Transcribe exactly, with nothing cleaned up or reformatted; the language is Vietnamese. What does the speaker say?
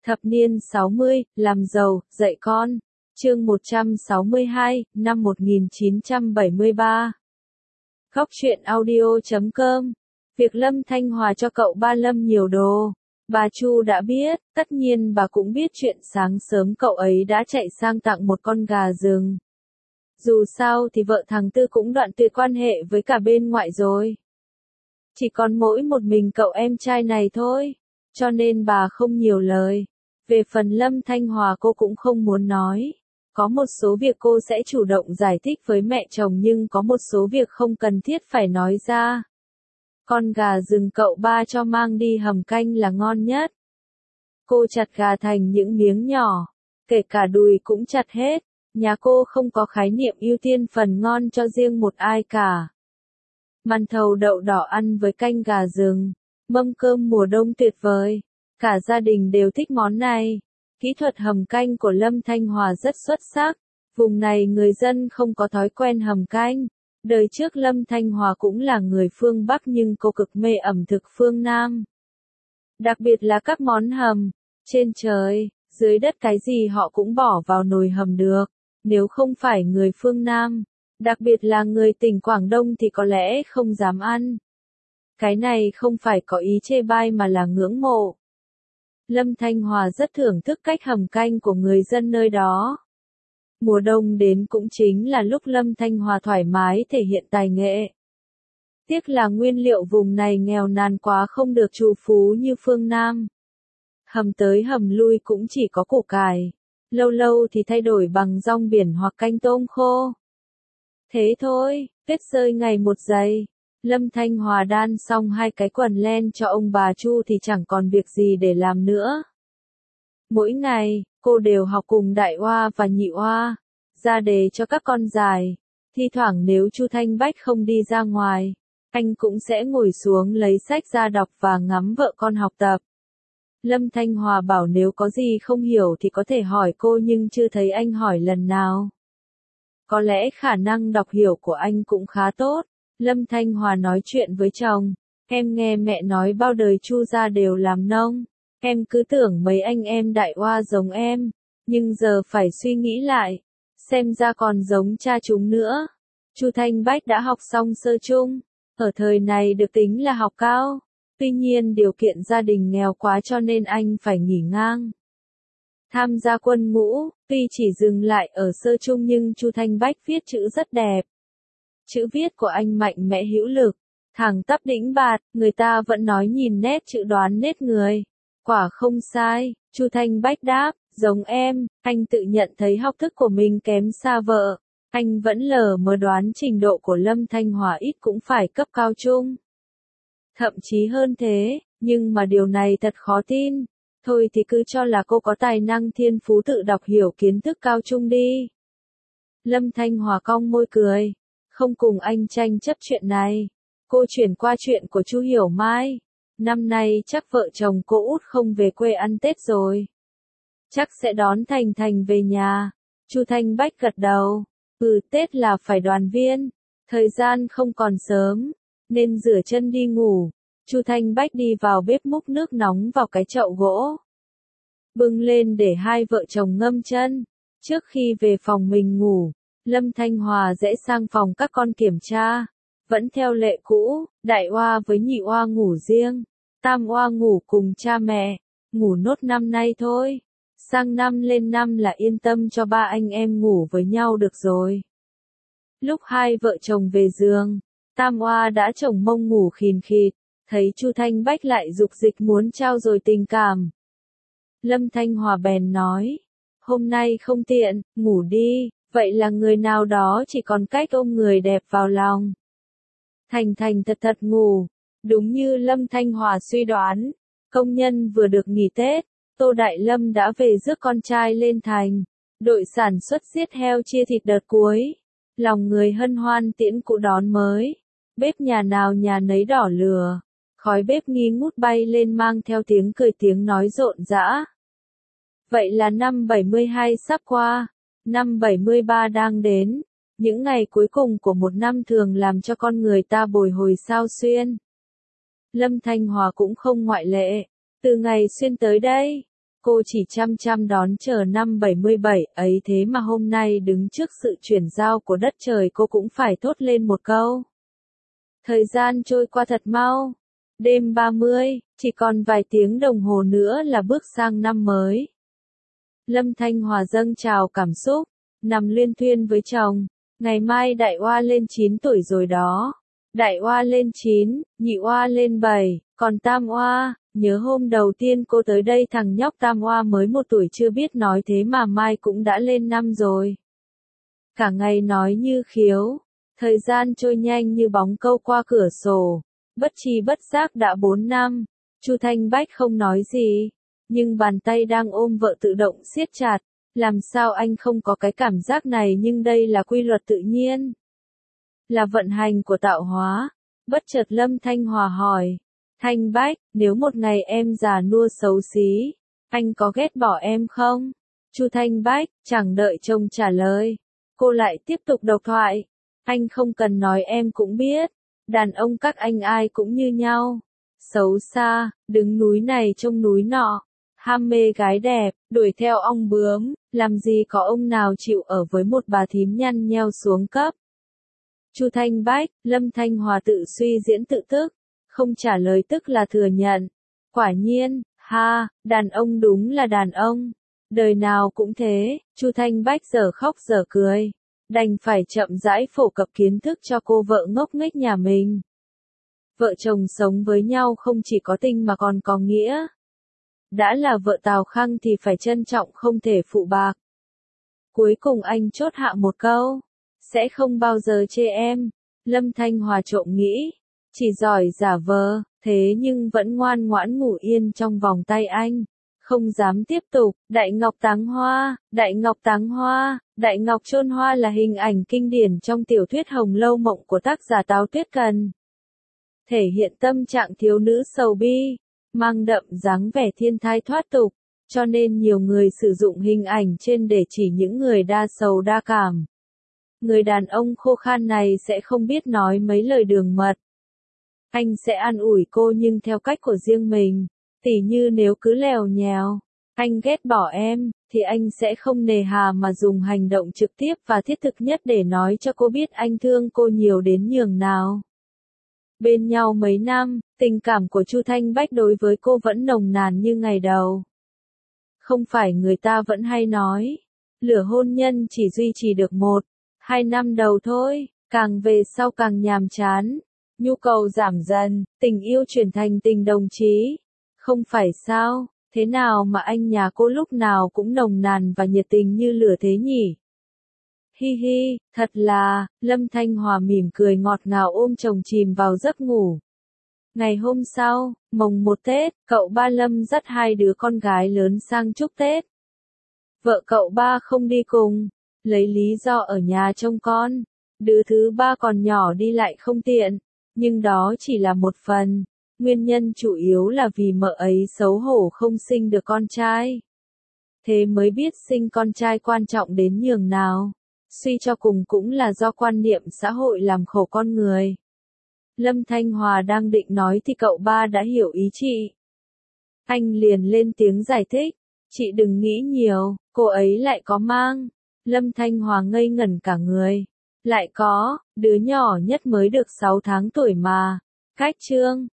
Thập niên sáu mươi, làm giàu, dạy con. Chương một trăm sáu mươi hai, năm một nghìn chín trăm bảy mươi ba. Góc truyện audio chấm com. Việc Lâm Thanh Hòa cho cậu ba Lâm nhiều đồ, bà Chu đã biết, tất nhiên bà cũng biết chuyện sáng sớm cậu ấy đã chạy sang tặng một con gà rừng. Dù sao thì vợ thằng Tư cũng đoạn tuyệt quan hệ với cả bên ngoại rồi. Chỉ còn mỗi một mình cậu em trai này thôi, cho nên bà không nhiều lời. Về phần Lâm Thanh Hòa cô cũng không muốn nói. Có một số việc cô sẽ chủ động giải thích với mẹ chồng nhưng có một số việc không cần thiết phải nói ra. Con gà rừng cậu ba cho mang đi hầm canh là ngon nhất. Cô chặt gà thành những miếng nhỏ, kể cả đùi cũng chặt hết. Nhà cô không có khái niệm ưu tiên phần ngon cho riêng một ai cả. Màn thầu đậu đỏ ăn với canh gà rừng, mâm cơm mùa đông tuyệt vời. Cả gia đình đều thích món này. Kỹ thuật hầm canh của Lâm Thanh Hòa rất xuất sắc. Vùng này người dân không có thói quen hầm canh. Đời trước Lâm Thanh Hòa cũng là người phương Bắc nhưng cô cực mê ẩm thực phương Nam. Đặc biệt là các món hầm. Trên trời, dưới đất cái gì họ cũng bỏ vào nồi hầm được. Nếu không phải người phương Nam, đặc biệt là người tỉnh Quảng Đông thì có lẽ không dám ăn. Cái này không phải có ý chê bai mà là ngưỡng mộ. Lâm Thanh Hòa rất thưởng thức cách hầm canh của người dân nơi đó. Mùa đông đến cũng chính là lúc Lâm Thanh Hòa thoải mái thể hiện tài nghệ. Tiếc là nguyên liệu vùng này nghèo nàn quá không được trù phú như phương Nam. Hầm tới hầm lui cũng chỉ có củ cải. Lâu lâu thì thay đổi bằng rong biển hoặc canh tôm khô. Thế thôi, tuyết rơi ngày một giây. Lâm Thanh Hòa đan xong hai cái quần len cho ông bà Chu thì chẳng còn việc gì để làm nữa. Mỗi ngày, cô đều học cùng đại oa và nhị oa, ra đề cho các con giải. Thi thoảng nếu Chu Thanh Bách không đi ra ngoài, anh cũng sẽ ngồi xuống lấy sách ra đọc và ngắm vợ con học tập. Lâm Thanh Hòa bảo nếu có gì không hiểu thì có thể hỏi cô nhưng chưa thấy anh hỏi lần nào. Có lẽ khả năng đọc hiểu của anh cũng khá tốt. Lâm Thanh Hòa nói chuyện với chồng, em nghe mẹ nói bao đời Chu gia đều làm nông, em cứ tưởng mấy anh em đại oa giống em, nhưng giờ phải suy nghĩ lại, xem ra còn giống cha chúng nữa. Chu Thanh Bách đã học xong sơ trung, ở thời này được tính là học cao, tuy nhiên điều kiện gia đình nghèo quá cho nên anh phải nghỉ ngang. Tham gia quân ngũ, tuy chỉ dừng lại ở sơ trung nhưng Chu Thanh Bách viết chữ rất đẹp. Chữ viết của anh mạnh mẽ hữu lực, thẳng tắp đĩnh bạt, người ta vẫn nói nhìn nét chữ đoán nét người. Quả không sai, Chu Thanh Bách đáp, giống em, anh tự nhận thấy học thức của mình kém xa vợ. Anh vẫn lờ mờ đoán trình độ của Lâm Thanh Hòa ít cũng phải cấp cao trung. Thậm chí hơn thế, nhưng mà điều này thật khó tin. Thôi thì cứ cho là cô có tài năng thiên phú tự đọc hiểu kiến thức cao trung đi. Lâm Thanh Hòa cong môi cười. Không cùng anh tranh chấp chuyện này. Cô chuyển qua chuyện của Chu Hiểu Mai. Năm nay chắc vợ chồng cô út không về quê ăn Tết rồi. Chắc sẽ đón Thành Thành về nhà. Chu Thanh Bách gật đầu. Ừ, Tết là phải đoàn viên. Thời gian không còn sớm, nên rửa chân đi ngủ. Chu Thanh Bách đi vào bếp múc nước nóng vào cái chậu gỗ. Bưng lên để hai vợ chồng ngâm chân. Trước khi về phòng mình ngủ, Lâm Thanh Hòa rẽ sang phòng các con kiểm tra. Vẫn theo lệ cũ, đại oa với nhị oa ngủ riêng, tam oa ngủ cùng cha mẹ, ngủ nốt năm nay thôi. Sang năm lên năm là yên tâm cho ba anh em ngủ với nhau được rồi. Lúc hai vợ chồng về giường, tam oa đã chồng mông ngủ khìn khịt, thấy Chu Thanh Bách lại dục dịch muốn trao dồi tình cảm. Lâm Thanh Hòa bèn nói, hôm nay không tiện, ngủ đi. Vậy là người nào đó chỉ còn cách ôm người đẹp vào lòng. Thành Thành thật thật ngủ. Đúng như Lâm Thanh Hòa suy đoán, công nhân vừa được nghỉ Tết, Tô Đại Lâm đã về rước con trai lên thành. Đội sản xuất giết heo chia thịt đợt cuối. Lòng người hân hoan tiễn cụ đón mới. Bếp nhà nào nhà nấy đỏ lửa. Khói bếp nghi ngút bay lên mang theo tiếng cười tiếng nói rộn rã. Vậy là năm bảy mươi hai sắp qua. Năm bảy mươi ba đang đến, những ngày cuối cùng của một năm thường làm cho con người ta bồi hồi sao xuyên. Lâm Thanh Hòa cũng không ngoại lệ, từ ngày xuyên tới đây, cô chỉ chăm chăm đón chờ năm bảy mươi bảy ấy thế mà hôm nay đứng trước sự chuyển giao của đất trời cô cũng phải thốt lên một câu. Thời gian trôi qua thật mau. Đêm ba mươi, chỉ còn vài tiếng đồng hồ nữa là bước sang năm mới. Lâm Thanh Hòa dâng trào cảm xúc, nằm luyên thuyên với chồng. Ngày mai đại oa lên chín tuổi rồi đó. Đại oa lên chín, nhị oa lên bảy, còn tam oa, nhớ hôm đầu tiên cô tới đây thằng nhóc tam oa mới một tuổi chưa biết nói thế mà mai cũng đã lên năm rồi. Cả ngày nói như khiếu, thời gian trôi nhanh như bóng câu qua cửa sổ, bất tri bất giác đã bốn năm. Chu Thanh Bách không nói gì, nhưng bàn tay đang ôm vợ tự động siết chặt. Làm sao anh không có cái cảm giác này, nhưng đây là quy luật tự nhiên. Là vận hành của tạo hóa. Bất chợt Lâm Thanh Hòa hỏi. Thanh Bách, nếu một ngày em già nua xấu xí, anh có ghét bỏ em không? Chu Thanh Bách, chẳng đợi chồng trả lời. Cô lại tiếp tục độc thoại. Anh không cần nói em cũng biết. Đàn ông các anh ai cũng như nhau. Xấu xa, đứng núi này trông núi nọ. Ham mê gái đẹp, đuổi theo ong bướm, làm gì có ông nào chịu ở với một bà thím nhăn nheo xuống cấp. Chu Thanh Bách, Lâm Thanh Hòa tự suy diễn tự tức, không trả lời tức là thừa nhận. Quả nhiên, ha, đàn ông đúng là đàn ông. Đời nào cũng thế. Chu Thanh Bách giờ khóc giờ cười, đành phải chậm rãi phổ cập kiến thức cho cô vợ ngốc nghếch nhà mình. Vợ chồng sống với nhau không chỉ có tình mà còn có nghĩa. Đã là vợ Tào Khang thì phải trân trọng không thể phụ bạc. Cuối cùng anh chốt hạ một câu. Sẽ không bao giờ chê em. Lâm Thanh Hòa trộm nghĩ. Chỉ giỏi giả vờ, thế nhưng vẫn ngoan ngoãn ngủ yên trong vòng tay anh. Không dám tiếp tục. Đại ngọc táng hoa, đại ngọc táng hoa, đại ngọc chôn hoa là hình ảnh kinh điển trong tiểu thuyết Hồng Lâu Mộng của tác giả Táo Tuyết Cần. Thể hiện tâm trạng thiếu nữ sầu bi, mang đậm dáng vẻ thiên thai thoát tục, cho nên nhiều người sử dụng hình ảnh trên để chỉ những người đa sầu đa cảm. Người đàn ông khô khan này sẽ không biết nói mấy lời đường mật. Anh sẽ an ủi cô nhưng theo cách của riêng mình, tỉ như nếu cứ lèo nhèo, anh ghét bỏ em, thì anh sẽ không nề hà mà dùng hành động trực tiếp và thiết thực nhất để nói cho cô biết anh thương cô nhiều đến nhường nào. Bên nhau mấy năm, tình cảm của Chu Thanh Bách đối với cô vẫn nồng nàn như ngày đầu. Không phải người ta vẫn hay nói, lửa hôn nhân chỉ duy trì được một, hai năm đầu thôi, càng về sau càng nhàm chán, nhu cầu giảm dần, tình yêu chuyển thành tình đồng chí. Không phải sao, thế nào mà anh nhà cô lúc nào cũng nồng nàn và nhiệt tình như lửa thế nhỉ? Hi hi, thật là, Lâm Thanh Hòa mỉm cười ngọt ngào ôm chồng chìm vào giấc ngủ. Ngày hôm sau, mồng một Tết, cậu ba Lâm dắt hai đứa con gái lớn sang chúc Tết. Vợ cậu ba không đi cùng, lấy lý do ở nhà trông con. Đứa thứ ba còn nhỏ đi lại không tiện, nhưng đó chỉ là một phần. Nguyên nhân chủ yếu là vì mợ ấy xấu hổ không sinh được con trai. Thế mới biết sinh con trai quan trọng đến nhường nào. Suy cho cùng cũng là do quan niệm xã hội làm khổ con người. Lâm Thanh Hòa đang định nói thì cậu ba đã hiểu ý chị. Anh liền lên tiếng giải thích. Chị đừng nghĩ nhiều, cô ấy lại có mang. Lâm Thanh Hòa ngây ngẩn cả người. Lại có, đứa nhỏ nhất mới được sáu tháng tuổi mà. Cách trương,